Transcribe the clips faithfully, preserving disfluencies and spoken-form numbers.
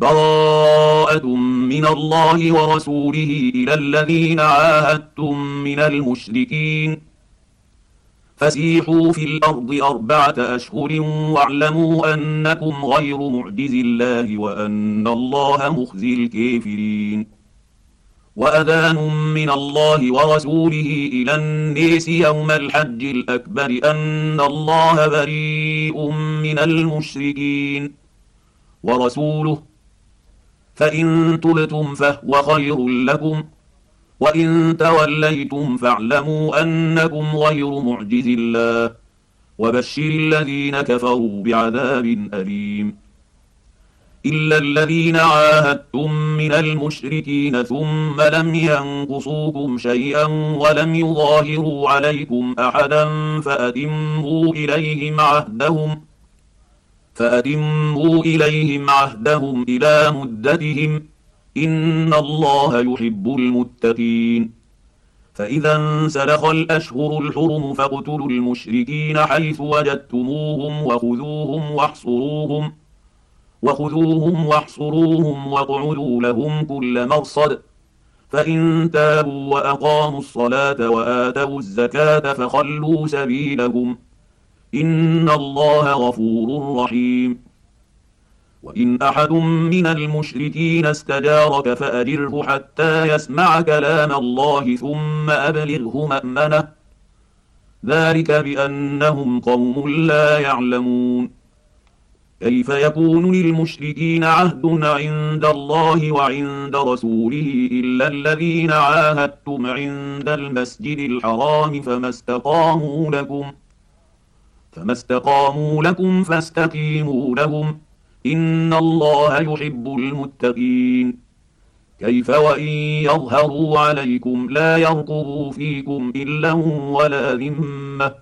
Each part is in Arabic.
براءة من الله ورسوله إلى الذين عاهدتم من المشركين فسيحوا في الأرض أربعة أشهر واعلموا أنكم غير معجز الله وأن الله مخزي الكافرين. وأذان من الله ورسوله إلى الناس يوم الحج الأكبر أن الله بريء من المشركين ورسوله فإن تبتم فهو خير لكم وإن توليتم فاعلموا أنكم غير معجز الله وبشر الذين كفروا بعذاب أليم. إلا الذين عاهدتم من المشركين ثم لم ينقصوكم شيئا ولم يظاهروا عليكم أحدا فأتموا إليهم عهدهم فأتموا إليهم عهدهم إلى مدتهم إن الله يحب المتقين. فإذا انسلخ الأشهر الحرم فاقتلوا المشركين حيث وجدتموهم وخذوهم واحصروهم وخذوهم واحصروهم واقعدوا لهم كل مرصد فإن تابوا وأقاموا الصلاة وآتوا الزكاة فخلوا سبيلهم إن الله غفور رحيم. وإن أحد من المشركين استجارك فأجره حتى يسمع كلام الله ثم أبلغه مأمنه ذلك بأنهم قوم لا يعلمون. كيف يكون للمشركين عهد عند الله وعند رسوله إلا الذين عاهدتم عند المسجد الحرام فما استقاموا لكم فما استقاموا لكم فاستقيموا لهم إن الله يحب المتقين. كيف وإن يظهروا عليكم لا يرقبوا فيكم إلا ولا ذمة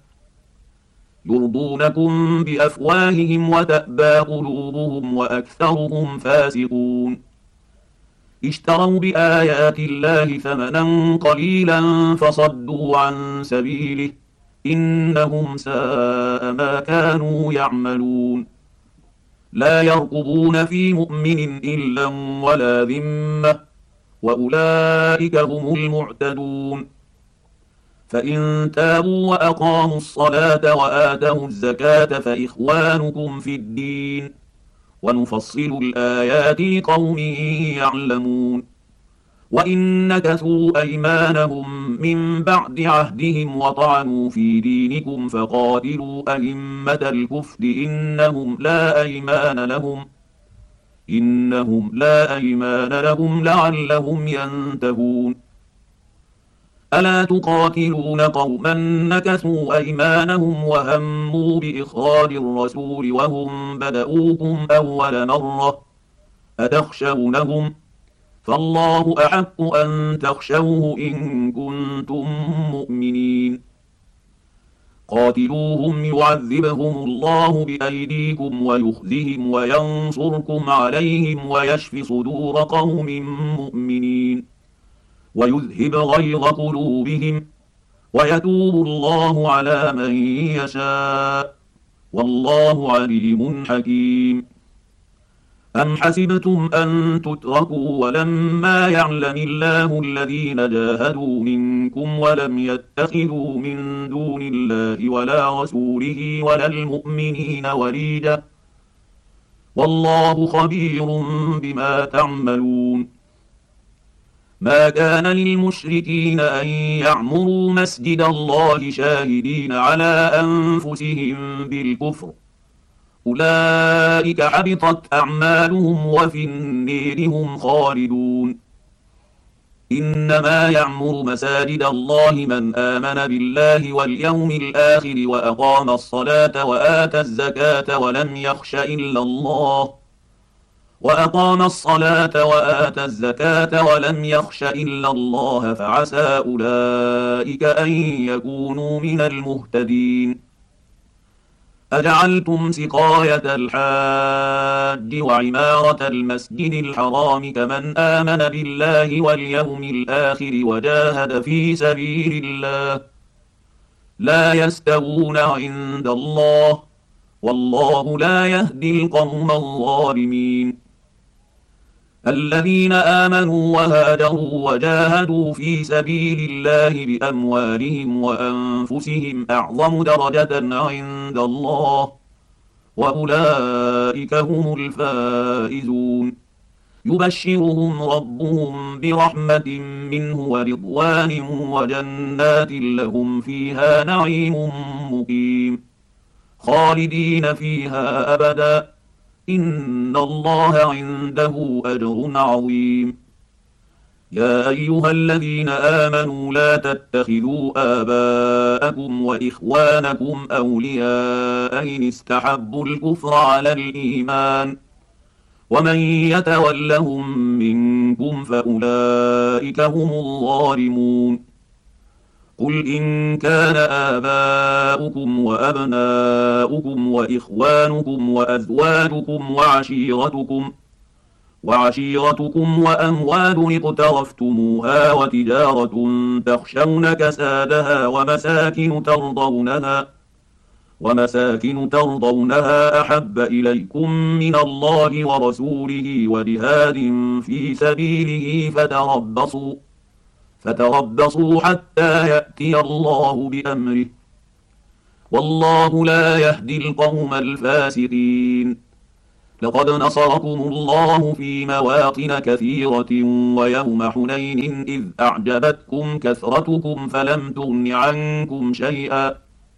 يرضونكم بأفواههم وتأبى قلوبهم وأكثرهم فاسقون. اشتروا بآيات الله ثمنا قليلا فصدوا عن سبيله إنهم ساء ما كانوا يعملون. لا يرقبون في مؤمن إلا ولا ذمة وأولئك هم المعتدون. فإن تابوا وأقاموا الصلاة وآتوا الزكاة فإخوانكم في الدين ونفصل الآيات لقوم يعلمون. وإن نكثوا أيمانهم من بعد عهدهم وطعنوا في دينكم فقاتلوا أئمة الكفر إنهم لا أيمان لهم إنهم لا أيمان لهم لعلهم ينتهون. ألا تقاتلون قوما نكثوا أيمانهم وهموا بإخراج الرسول وهم بدؤوكم أول مرة أتخشونهم فالله أحق أن تخشوه إن كنتم مؤمنين. قاتلوهم يعذبهم الله بأيديكم ويخزهم وينصركم عليهم ويشف صدور قوم مؤمنين ويذهب غيظ قلوبهم ويتوب الله على من يشاء والله عليم حكيم. أم حسبتم أن تتركوا ولما يعلم الله الذين جاهدوا منكم ولم يتخذوا من دون الله ولا رسوله ولا المؤمنين وليجا والله خبير بما تعملون. ما كان للمشركين أن يعمروا مسجد الله شاهدين على أنفسهم بالكفر أولئك حبطت أعمالهم وفي النير هم خالدون. إنما يعمر مساجد الله من آمن بالله واليوم الآخر وأقام الصلاة وآتى الزكاة ولم يخش إلا الله وأقام الصلاة وآتى الزكاة ولم يخش إلا الله فعسى أولئك أن يكونوا من المهتدين. أجعلتم سقاية الحاج وعمارة المسجد الحرام كمن آمن بالله واليوم الآخر وجاهد في سبيل الله لا يستوون عند الله والله لا يهدي القوم الظالمين. الذين آمنوا وهاجروا وجاهدوا في سبيل الله بأموالهم وأنفسهم أعظم درجة عند الله، وأولئك هم الفائزون. يبشرهم ربهم برحمة منه ورضوان وجنات لهم فيها نعيم مقيم خالدين فيها أبدا، إن الله عنده أجر عظيم. يا أيها الذين آمنوا لا تتخذوا آباءكم وإخوانكم أولياء إن استحبوا الكفر على الإيمان، ومن يتولهم منكم فأولئك هم الظالمون. قل إن كان آباؤكم وأبناؤكم وإخوانكم وأزواجكم وعشيرتكم وعشيرتكم وأموال اقترفتموها وتجارة تخشون كسادها ومساكن ترضونها ومساكن ترضونها أحب إليكم من الله ورسوله وجهاد في سبيله فتربصوا فتربصوا حتى يأتي الله بأمره، والله لا يهدي القوم الفاسقين. لقد نصركم الله في مواطن كثيرة ويوم حنين إذ أعجبتكم كثرتكم فلم تغن عنكم شيئا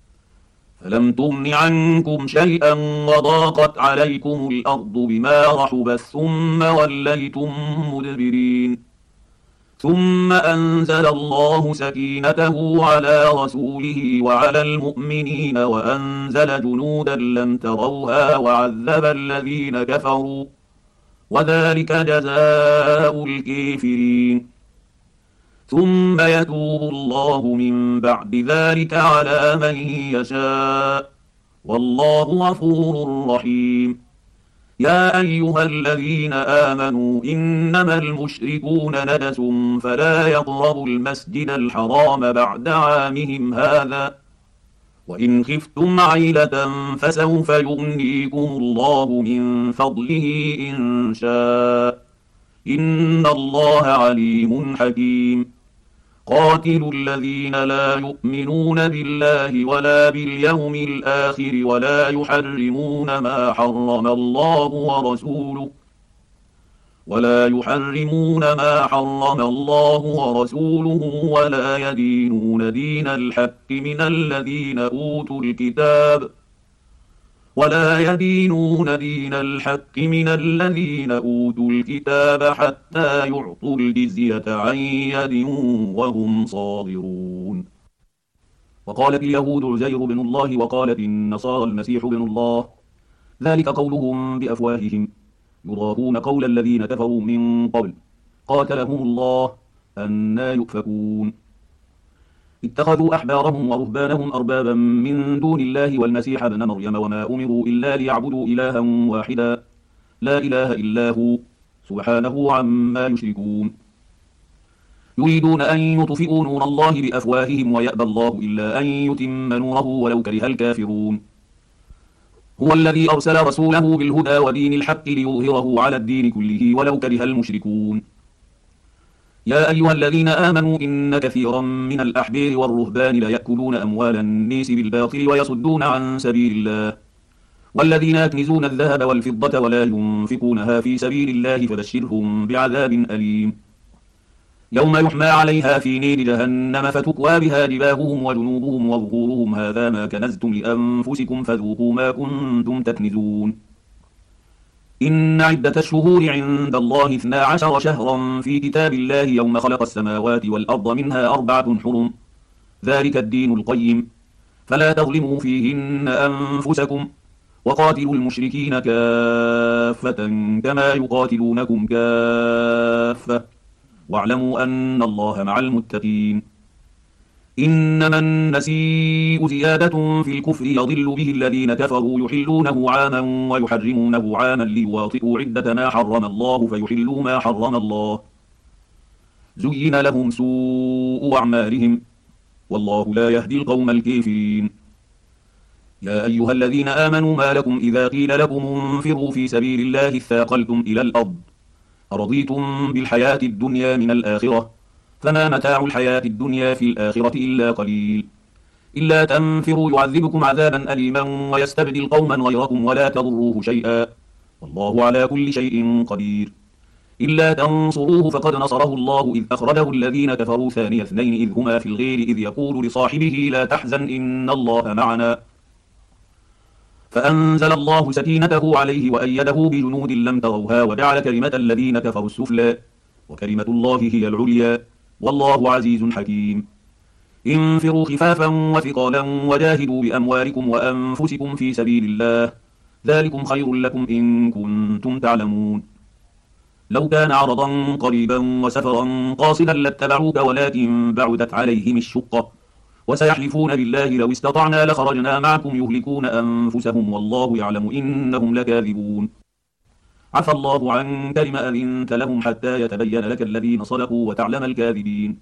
فلم تغن عنكم شيئا وضاقت عليكم الأرض بما رحبت ثم وليتم مدبرين، ثم أنزل الله سكينته على رسوله وعلى المؤمنين وأنزل جنودا لم تروها وعذب الذين كفروا، وذلك جزاء الكافرين. ثم يتوب الله من بعد ذلك على من يشاء، والله غفور رحيم. يا أيها الذين آمنوا إنما المشركون نجس فلا يقربوا المسجد الحرام بعد عامهم هذا، وإن خفتم عيلة فسوف يغنيكم الله من فضله إن شاء، إن الله عليم حكيم. قاتلوا الذين لا يؤمنون بالله ولا باليوم الآخر ولا يحرمون ما حرم الله ورسوله ولا يحرمون ما حرم الله ورسوله ولا يدينون دين الحق من الذين أوتوا الكتاب ولا يدينون دين الحق من الذين أوتوا الكتاب حتى يعطوا الجزية عن يد وهم صاغرون. وقالت اليهود عزير بن الله وقالت النصارى المسيح بن الله، ذلك قولهم بأفواههم يضاهون قول الذين كفروا من قبل قاتلهم الله أنى يؤفكون. اتخذوا أحبارهم ورهبانهم أربابا من دون الله والمسيح ابن مريم وما أمروا إلا ليعبدوا إلها واحدا لا إله إلا هو سبحانه عما يشركون. يريدون أن يطفئوا نور الله بأفواههم ويأبى الله إلا أن يتم نوره ولو كره الكافرون. هو الذي أرسل رسوله بالهدى ودين الحق ليظهره على الدين كله ولو كره المشركون. يا أيها الذين آمنوا إن كثيرا من الأحبار والرهبان ليأكلون أموال الناس بالباطل ويصدون عن سبيل الله، والذين يكنزون الذهب والفضة ولا ينفقونها في سبيل الله فبشرهم بعذاب أليم. يوم يحمى عليها في نير جهنم فتكوى بها جباههم وجنوبهم وظهورهم هذا ما كنزتم لأنفسكم فذوقوا ما كنتم تكنزون. إن عدة الشهور عند الله اثنا عشر شهرا في كتاب الله يوم خلق السماوات والأرض منها أربعة حرم، ذلك الدين القيم، فلا تظلموا فيهن أنفسكم، وقاتلوا المشركين كافة كما يقاتلونكم كافة، واعلموا أن الله مع المتقين. إنما النسيء زيادة في الكفر يضل به الذين كفروا يحلونه عاما ويحرمونه عاما ليواطئوا عدة ما حرم الله فيحلوا ما حرم الله. زين لهم سوء أعمالهم والله لا يهدي القوم الكافرين. يا أيها الذين آمنوا ما لكم إذا قيل لكم انفروا في سبيل الله اثاقلتم إلى الأرض أرضيتم بالحياة الدنيا من الآخرة فما متاع الحياة الدنيا في الآخرة إلا قليل إلا تنفروا يعذبكم عذابا أليما ويستبدل قوما غيركم ولا تضروه شيئا والله على كل شيء قدير إلا تنصروه فقد نصره الله إذ أخرجه الذين كفروا ثاني اثنين إذ هما في الغير إذ يقول لصاحبه لا تحزن إن الله معنا فأنزل الله سكينته عليه وأيده بجنود لم تروها وجعل كلمة الذين كفروا السفلى وكلمة الله هي العليا والله عزيز حكيم انفروا خفافا وثقالا وجاهدوا بأموالكم وأنفسكم في سبيل الله ذلكم خير لكم إن كنتم تعلمون لو كان عرضا قريبا وسفرا قاصدا لاتبعوك ولكن بعدت عليهم الشقة وسيحلفون بالله لو استطعنا لخرجنا معكم يهلكون أنفسهم والله يعلم إنهم لكاذبون عفى الله عنك لما أذنت لهم حتى يتبين لك الذين صدقوا وتعلم الكاذبين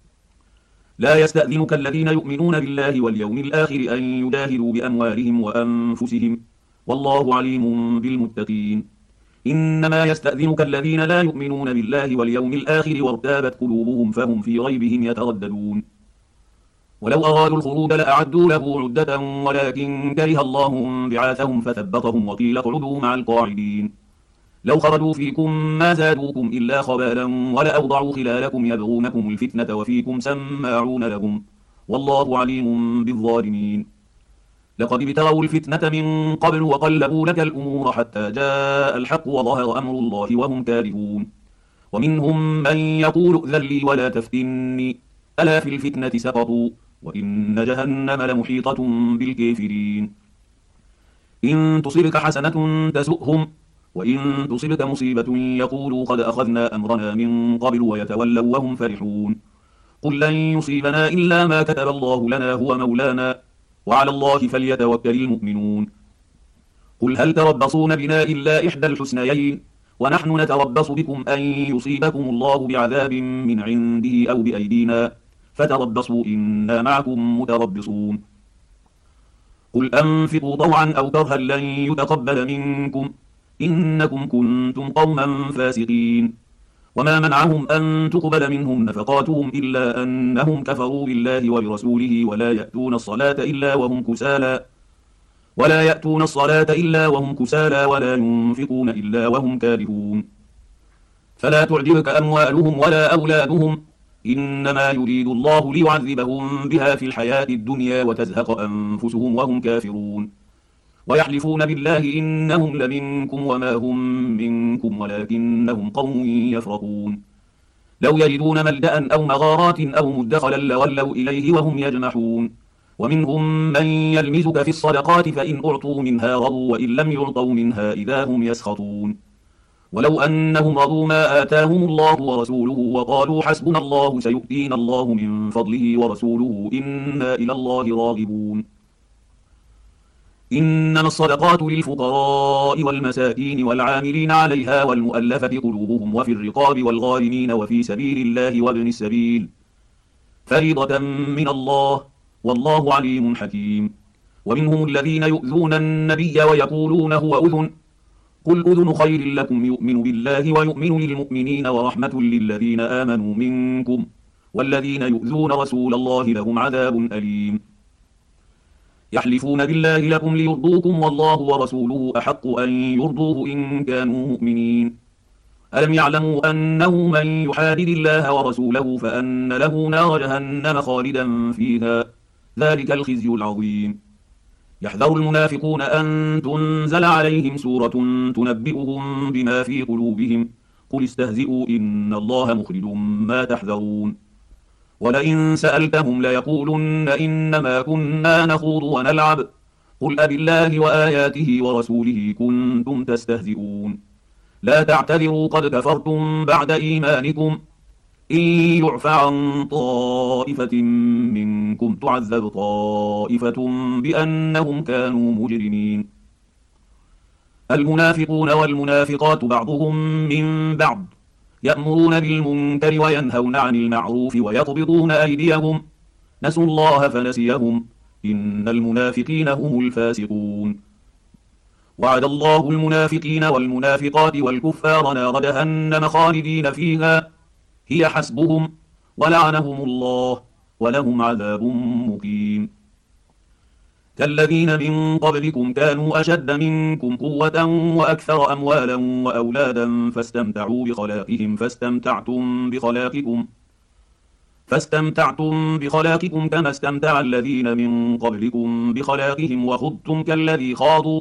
لا يستأذنك الذين يؤمنون بالله واليوم الآخر أن يجاهدوا بأموالهم وأنفسهم والله عليم بالمتقين إنما يستأذنك الذين لا يؤمنون بالله واليوم الآخر وارتابت قلوبهم فهم في ريبهم يترددون ولو أرادوا الخروج لأعدوا له عدة ولكن كره الله بعاثهم فثبطهم وقيل اقعدوا مع القاعدين لو خرجوا فيكم ما زادوكم إلا خبالا ولأوضعوا خلالكم يبغونكم الفتنة وفيكم سماعون لهم والله عليم بالظالمين لقد ابتغوا الفتنة من قبل وقلبوا لك الأمور حتى جاء الحق وظهر أمر الله وهم كارهون ومنهم من يقول ائذن لي ولا تفتني ألا في الفتنة سقطوا وإن جهنم لمحيطة بالكافرين إن تصبك حسنة تسؤهم وإن تصبك مصيبة يقولوا قد أخذنا أمرنا من قبل ويتولوا وهم فرحون قل لن يصيبنا إلا ما كتب الله لنا هو مولانا وعلى الله فليتوكل المؤمنون قل هل تربصون بنا إلا إحدى الحسنيين ونحن نتربص بكم أن يصيبكم الله بعذاب من عنده أو بأيدينا فتربصوا إنا معكم متربصون قل أنفقوا طوعا أو كرها لن يتقبل منكم إنكم كنتم قوما فاسقين وما منعهم أن تقبل منهم نفقاتهم إلا أنهم كفروا بالله وبرسوله ولا يأتون الصلاة إلا وهم كسالى ولا يأتون الصلاة إلا وهم كسالى ولا ينفقون إلا وهم كارهون فلا تعجبك أموالهم ولا أولادهم إنما يريد الله ليعذبهم بها في الحياة الدنيا وتزهق أنفسهم وهم كافرون ويحلفون بالله إنهم لمنكم وما هم منكم ولكنهم قوم يفرقون لو يجدون ملجأ أو مغارات أو مدخلا لولوا إليه وهم يجمحون ومنهم من يلمزك في الصدقات فإن أعطوا منها رضوا وإن لم يعطوا منها إذا هم يسخطون ولو أنهم رضوا ما آتاهم الله ورسوله وقالوا حسبنا الله سيؤتينا الله من فضله ورسوله إنا إلى الله راغبون إنما الصدقات للفقراء والمساكين والعاملين عليها والمؤلفة قلوبهم وفي الرقاب والغارمين وفي سبيل الله وابن السبيل فريضة من الله والله عليم حكيم ومنهم الذين يؤذون النبي ويقولون هو أذن قل أذن خير لكم يؤمن بالله ويؤمن للمؤمنين ورحمة للذين آمنوا منكم والذين يؤذون رسول الله لهم عذاب أليم يحلفون بالله لكم ليرضوكم والله ورسوله أحق أن يرضوه إن كانوا مؤمنين ألم يعلموا أنه من يحادد الله ورسوله فأن له نار جهنم خالدا فيها ذلك الخزي العظيم يحذر المنافقون أن تنزل عليهم سورة تنبئهم بما في قلوبهم قل استهزئوا إن الله مخرج ما تحذرون ولئن سألتهم ليقولن إنما كنا نخوض ونلعب قل أبالله وآياته ورسوله كنتم تستهزئون لا تعتذروا قد كفرتم بعد إيمانكم إن يعفى عن طائفة منكم تعذب طائفة بأنهم كانوا مجرمين المنافقون والمنافقات بعضهم من بعض يأمرون بالمنكر وينهون عن المعروف ويقبضون أيديهم نسوا الله فنسيهم إن المنافقين هم الفاسقون وعد الله المنافقين والمنافقات والكفار نار جهنم خالدين فيها هي حسبهم ولعنهم الله ولهم عذاب مقيم. كالذين من قبلكم كانوا أشد منكم قوة وأكثر أموالا وأولادا فاستمتعوا بخلاقهم فاستمتعتم بخلاقكم فاستمتعتم بخلاقكم كما استمتع الذين من قبلكم بخلاقهم وخضتم كالذي خاضوا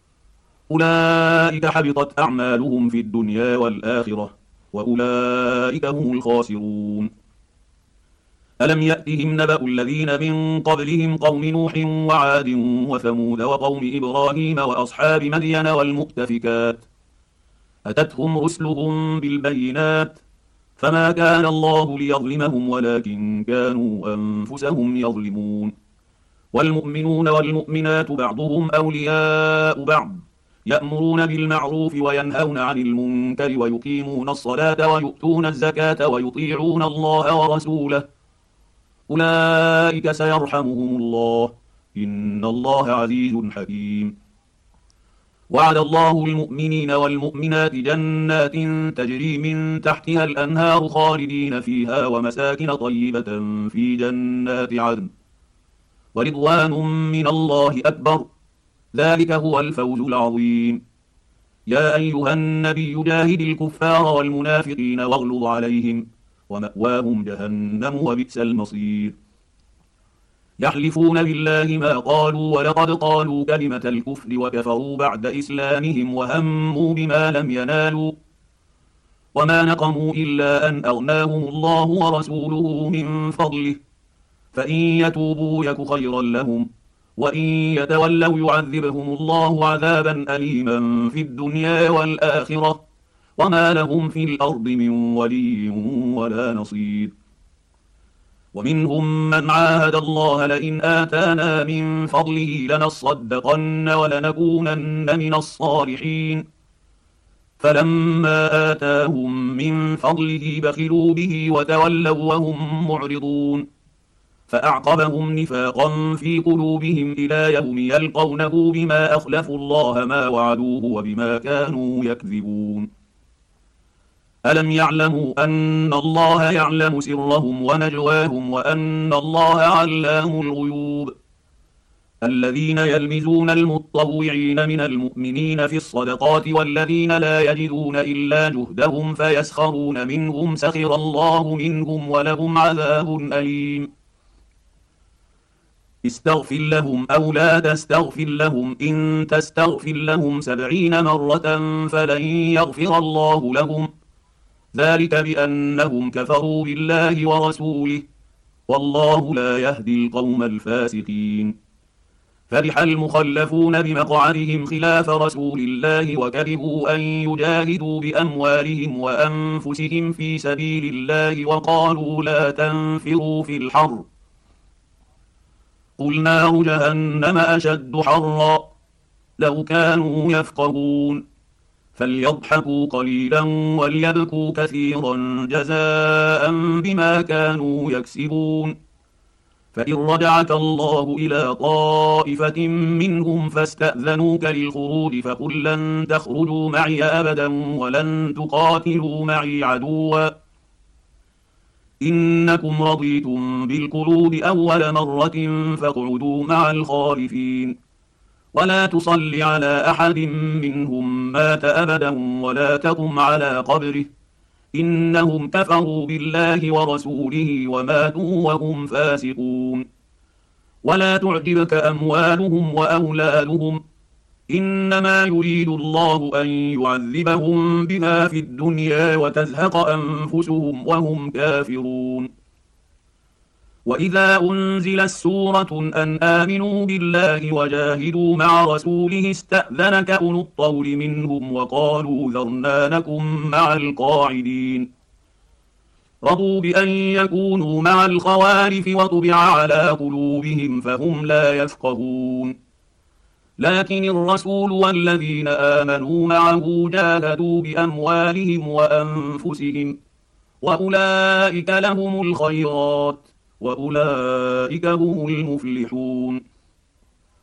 أولئك حبطت أعمالهم في الدنيا والآخرة وأولئك هم الخاسرون. ألم يأتهم نبأ الذين من قبلهم قوم نوح وعاد وثمود وقوم إبراهيم وأصحاب مدين والمؤتفكات أتتهم رسلهم بالبينات فما كان الله ليظلمهم ولكن كانوا أنفسهم يظلمون. والمؤمنون والمؤمنات بعضهم أولياء بعض يأمرون بالمعروف وينهون عن المنكر ويقيمون الصلاة ويؤتون الزكاة ويطيعون الله ورسوله أولئك سيرحمهم الله إن الله عزيز حكيم. وعد الله المؤمنين والمؤمنات جنات تجري من تحتها الأنهار خالدين فيها ومساكن طيبة في جنات عدن ورضوان من الله أكبر ذلك هو الفوز العظيم. يا أيها النبي جاهد الكفار والمنافقين واغلظ عليهم ومأواهم جهنم وبئس المصير. يحلفون بالله ما قالوا ولقد قالوا كلمة الكفر وكفروا بعد إسلامهم وهموا بما لم ينالوا وما نقموا إلا أن أغناهم الله ورسوله من فضله فإن يتوبوا يك خيرا لهم وإن يتولوا يعذبهم الله عذابا أليما في الدنيا والآخرة وما لهم في الأرض من ولي ولا نصير. ومنهم من عاهد الله لئن آتانا من فضله لنصدقن ولنكونن من الصالحين فلما آتاهم من فضله بخلوا به وتولوا وهم معرضون فأعقبهم نفاقا في قلوبهم إلى يوم يلقونه بما أخلفوا الله ما وعدوه وبما كانوا يكذبون. ألم يعلموا أن الله يعلم سرهم ونجواهم وأن الله علام الغيوب. الذين يلمزون المتطوعين من المؤمنين في الصدقات والذين لا يجدون إلا جهدهم فيسخرون منهم سخر الله منهم ولهم عذاب أليم. استغفر لهم أو لا تستغفر لهم إن تستغفر لهم سبعين مرة فلن يغفر الله لهم ذلك بأنهم كفروا بالله ورسوله والله لا يهدي القوم الفاسقين. فرح المخلفون بمقعدهم خلاف رسول الله وكرهوا أن يجاهدوا بأموالهم وأنفسهم في سبيل الله وقالوا لا تنفروا في الحر قل نار جهنم أشد حرا لو كانوا يفقهون فليضحكوا قليلا وليبكوا كثيرا جزاء بما كانوا يكسبون. فإن رجعك الله إلى طائفة منهم فاستأذنوك للخروج فقل لن تخرجوا معي أبدا ولن تقاتلوا معي عدوا إنكم رضيتم بالقعود أول مرة فاقعدوا مع الخالفين ولا تصل على أحد منهم مات أبدا ولا تقم على قبره إنهم كفروا بالله ورسوله وماتوا وهم فاسقون. ولا تعجبك أموالهم وأولادهم إنما يريد الله أن يعذبهم بها في الدنيا وتزهق أنفسهم وهم كافرون. وإذا أنزلت سورة أن آمنوا بالله وجاهدوا مع رسوله استأذنك أولو الطول منهم وقالوا ذرنا نكن مع القاعدين رضوا بأن يكونوا مع الخوارف وطبع على قلوبهم فهم لا يفقهون. لكن الرسول والذين آمنوا معه جاهدوا بأموالهم وأنفسهم وأولئك لهم الخيرات وأولئك هم المفلحون.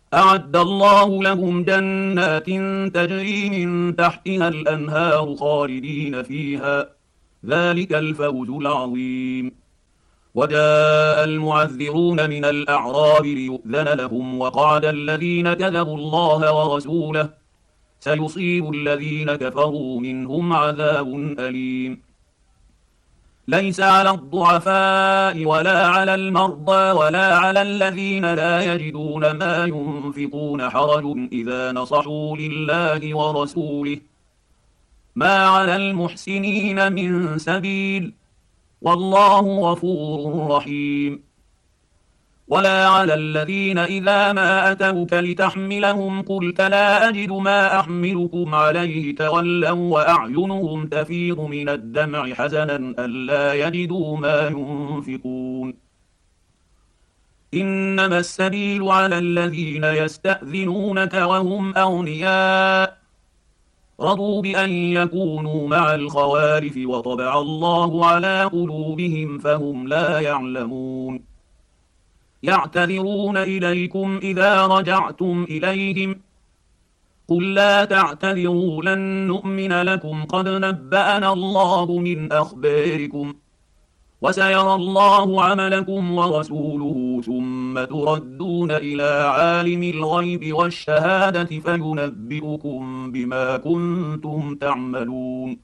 أعد الله لهم جنات تجري من تحتها الأنهار خالدين فيها، ذلك الفوز العظيم. وجاء المعذرون من الأعراب ليؤذن لهم، وقعد الذين كذبوا الله ورسوله، سيصيب الذين كفروا منهم عذاب أليم. ليس على الضعفاء ولا على المرضى ولا على الذين لا يجدون ما ينفقون حرج إذا نصحوا لله ورسوله، ما على المحسنين من سبيل، والله غفور رحيم. ولا على الذين إذا ما أتوك لتحملهم قلت لا أجد ما أحملكم عليه تولوا وأعينهم تفيض من الدمع حزنا ألا يجدوا ما ينفقون. إنما السبيل على الذين يستأذنونك وهم أغنياء رضوا بأن يكونوا مع الخوالف وطبع الله على قلوبهم فهم لا يعلمون. يعتذرون إليكم إذا رجعتم إليهم، قل لا تعتذروا لن نؤمن لكم قد نبأنا الله من أخباركم، وسيرى الله عملكم ورسوله ثم تردون إلى عالم الغيب والشهادة فينبئكم بما كنتم تعملون.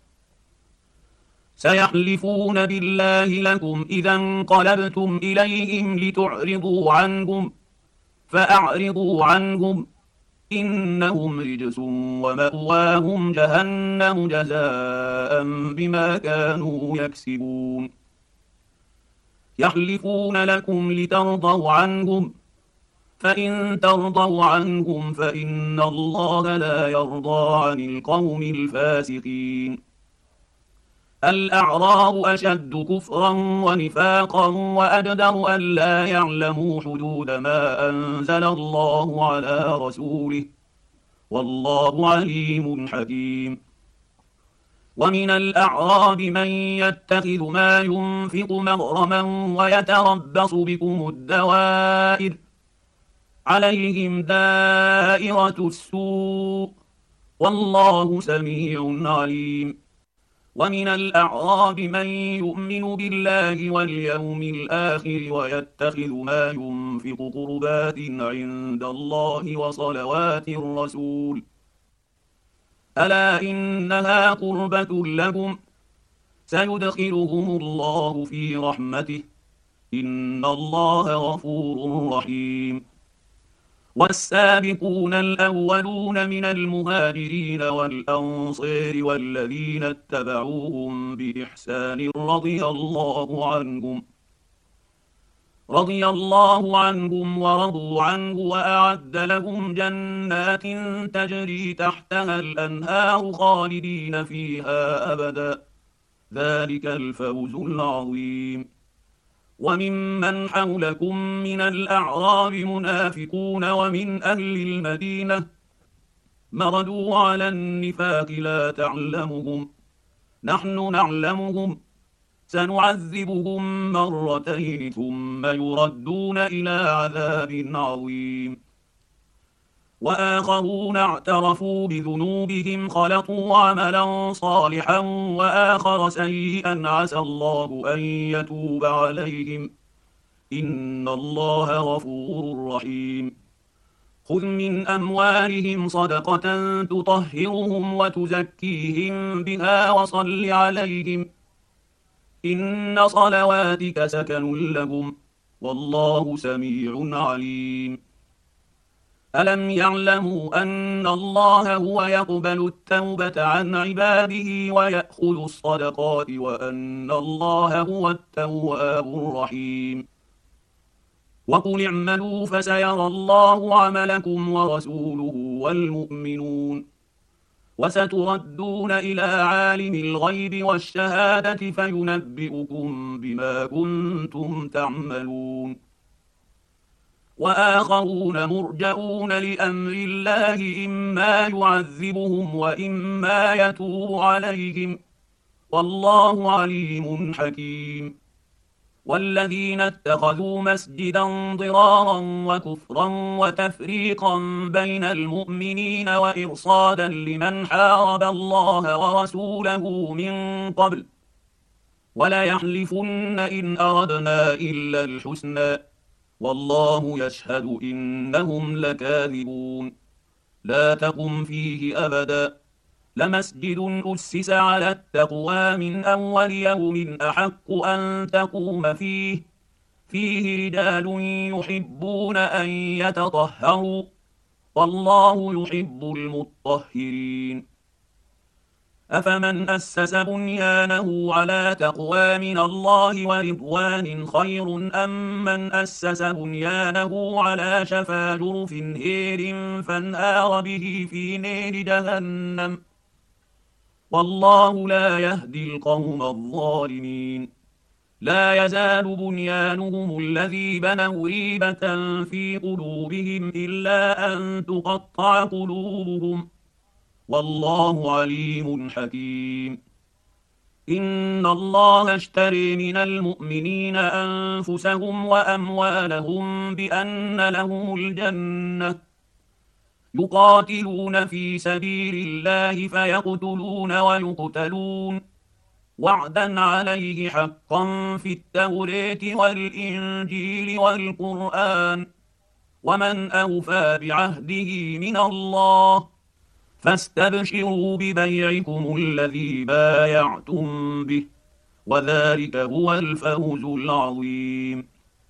سيحلفون بالله لكم إذا انقلبتم إليهم لتعرضوا عنهم، فأعرضوا عنهم إنهم رجس ومأواهم جهنم جزاء بما كانوا يكسبون. يحلفون لكم لترضوا عنهم، فإن ترضوا عنهم فإن الله لا يرضى عن القوم الفاسقين. الأعراب أشد كفرا ونفاقا وأجدر أن لا يعلموا حدود ما أنزل الله على رسوله، والله عليم حكيم. ومن الأعراب من يتخذ ما ينفق مغرما ويتربص بكم الدوائر، عليهم دائرة السوء، والله سميع عليم. ومن الأعراب من يؤمن بالله واليوم الآخر ويتخذ ما ينفق قربات عند الله وصلوات الرسول، ألا إنها قربة لهم، سيدخلهم الله في رحمته، إن الله غفور رحيم. والسابقون الأولون من المهاجرين والأنصار والذين اتبعوهم بإحسان رضي الله عنهم رضي الله عنهم ورضوا عنه وأعد لهم جنات تجري تحتها الأنهار خالدين فيها أبدا، ذلك الفوز العظيم. وممن حولكم من الأعراب منافقون ومن أهل المدينة مردوا على النفاق لا تعلمهم، نحن نعلمهم، سنعذبهم مرتين ثم يردون إلى عذاب عظيم. وآخرون اعترفوا بذنوبهم خلطوا عملا صالحا وآخر سيئا عسى الله أن يتوب عليهم، إن الله غفور رحيم. خذ من أموالهم صدقة تطهرهم وتزكيهم بها وصل عليهم، إن صلواتك سكن لهم، والله سميع عليم. ألم يعلموا أن الله هو يقبل التوبة عن عباده ويأخذ الصدقات وأن الله هو التواب الرحيم. وقل اعملوا فسيرى الله عملكم ورسوله والمؤمنون، وستردون إلى عالم الغيب والشهادة فينبئكم بما كنتم تعملون. وآخرون مرجئون لأمر الله إما يعذبهم وإما يتوب عليهم، والله عليم حكيم. والذين اتخذوا مسجدا ضرارا وكفرا وتفريقا بين المؤمنين وإرصادا لمن حارب الله ورسوله من قبل وليحلفن إن أردنا إلا الحسنى والله يشهد إنهم لكاذبون لا تقم فيه أبدا لمسجد أسس على التقوى من أول يوم أحق أن تقوم فيه فيه رجال يحبون أن يتطهروا والله يحب المطهرين أفمن أسس بنيانه على تقوى من الله ورضوان خير أم من أسس بنيانه على شفا جرف هير فانهار به في نار جهنم والله لا يهدي القوم الظالمين لا يزال بنيانهم الذي بنوا ريبة في قلوبهم إلا أن تقطع قلوبهم والله عليم حكيم إن الله اشتري من المؤمنين أنفسهم وأموالهم بأن لهم الجنة يقاتلون في سبيل الله فيقتلون ويقتلون وعدا عليه حقا في التوراة والإنجيل والقرآن ومن أوفى بعهده من الله فاستبشروا ببيعكم الذي بايعتم به وذلك هو الفوز العظيم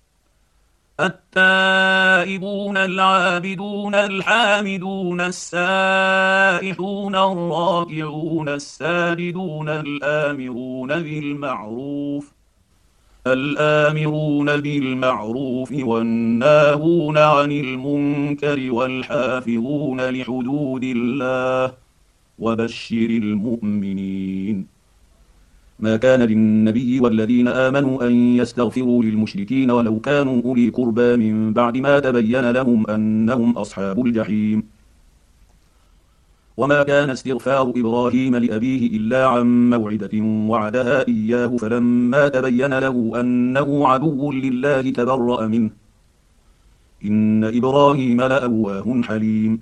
التائبون العابدون الحامدون السائحون الراكعون الساجدون الآمرون بالمعروف الآمرون بالمعروف والناهون عن المنكر والحافظون لحدود الله وبشر المؤمنين ما كان للنبي والذين آمنوا أن يستغفروا للمشركين ولو كانوا أولي قربى من بعد ما تبين لهم أنهم أصحاب الجحيم وما كان استغفار إبراهيم لأبيه إلا عن موعدة وعدها إياه فلما تبين له أنه عدو لله تبرأ منه إن إبراهيم لأواه حليم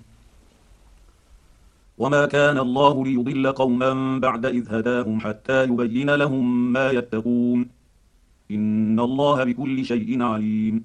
وما كان الله ليضل قوما بعد إذ هداهم حتى يبين لهم ما يتقون إن الله بكل شيء عليم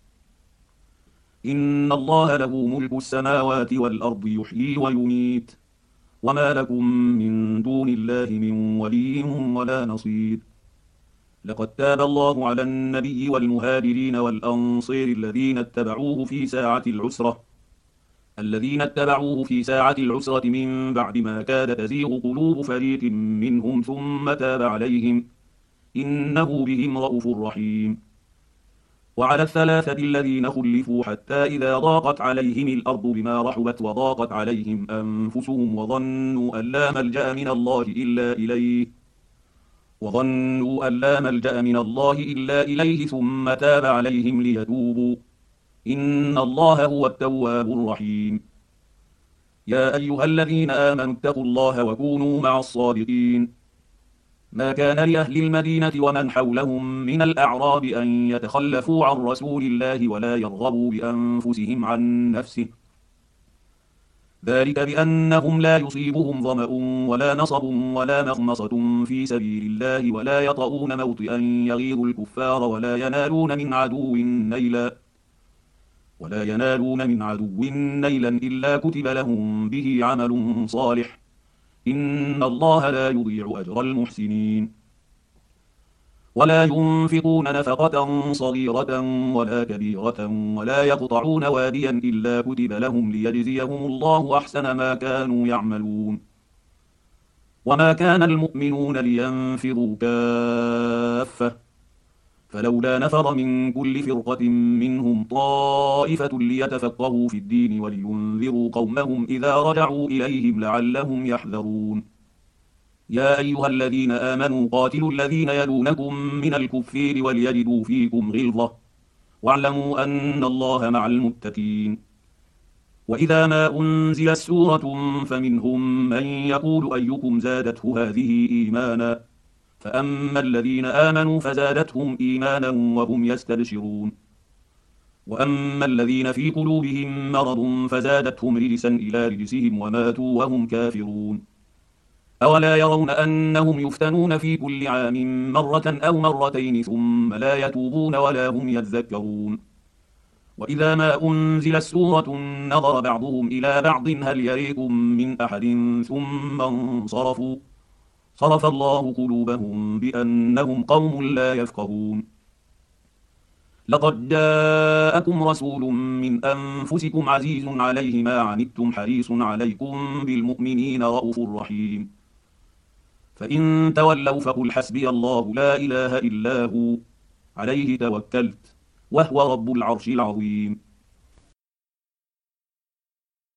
إن الله له ملك السماوات والأرض يحيي ويميت وما لكم من دون الله من ولي ولا نصير لقد تاب الله على النبي والمهاجرين والأنصير الذين اتبعوه في ساعة العسرة الذين اتبعوه في ساعة العسرة من بعد ما كاد تزيغ قلوب فريق منهم ثم تاب عليهم إنه بهم رءوف رحيم وعلى الثلاثة الذين خلفوا حتى إذا ضاقت عليهم الأرض بما رحبت وضاقت عليهم أنفسهم وظنوا أن لا ملجأ من الله إلا إليه وظنوا أن لا ملجأ من الله إلا إليه ثم تاب عليهم ليتوبوا إن الله هو التواب الرحيم يا أيها الذين آمنوا اتقوا الله وكونوا مع الصادقين ما كان لأهل المدينة ومن حولهم من الأعراب أن يتخلفوا عن رسول الله ولا يرغبوا بأنفسهم عن نفسه ذلك بأنهم لا يصيبهم ظمأ ولا نصب ولا مخمصة في سبيل الله ولا يطؤون موطئا يغيظ الكفار ولا ينالون من عدو نيلا ولا ينالون من عدو نيلا إلا كتب لهم به عمل صالح إن الله لا يضيع أجر المحسنين ولا ينفقون نفقة صغيرة ولا كبيرة ولا يقطعون واديا إلا كتب لهم ليجزيهم الله أحسن ما كانوا يعملون وما كان المؤمنون لينفروا كافة فلولا نفر من كل فرقة منهم طائفة ليتفقهوا في الدين ولينذروا قومهم إذا رجعوا إليهم لعلهم يحذرون يا أيها الذين آمنوا قاتلوا الذين يلونكم من الكفار وليجدوا فيكم غلظة واعلموا أن الله مع المتقين وإذا ما أنزلت سورة فمنهم من يقول أيكم زادته هذه إيمانا فأما الذين آمنوا فزادتهم إيمانا وهم يستبشرون وأما الذين في قلوبهم مرض فزادتهم رجسا إلى رجسهم وماتوا وهم كافرون أولا يرون أنهم يفتنون في كل عام مرة أو مرتين ثم لا يتوبون ولا هم يذكرون وإذا ما أنزلت سورة نظر بعضهم إلى بعض هل يريكم من أحد ثم انصرفوا صرف الله قلوبهم بأنهم قوم لا يفقهون لقد جاءكم رسول من أنفسكم عزيز عليه ما عنتم حريص عليكم بالمؤمنين رءوف رحيم فإن تولوا فقل حسبي الله لا إله إلا هو عليه توكلت وهو رب العرش العظيم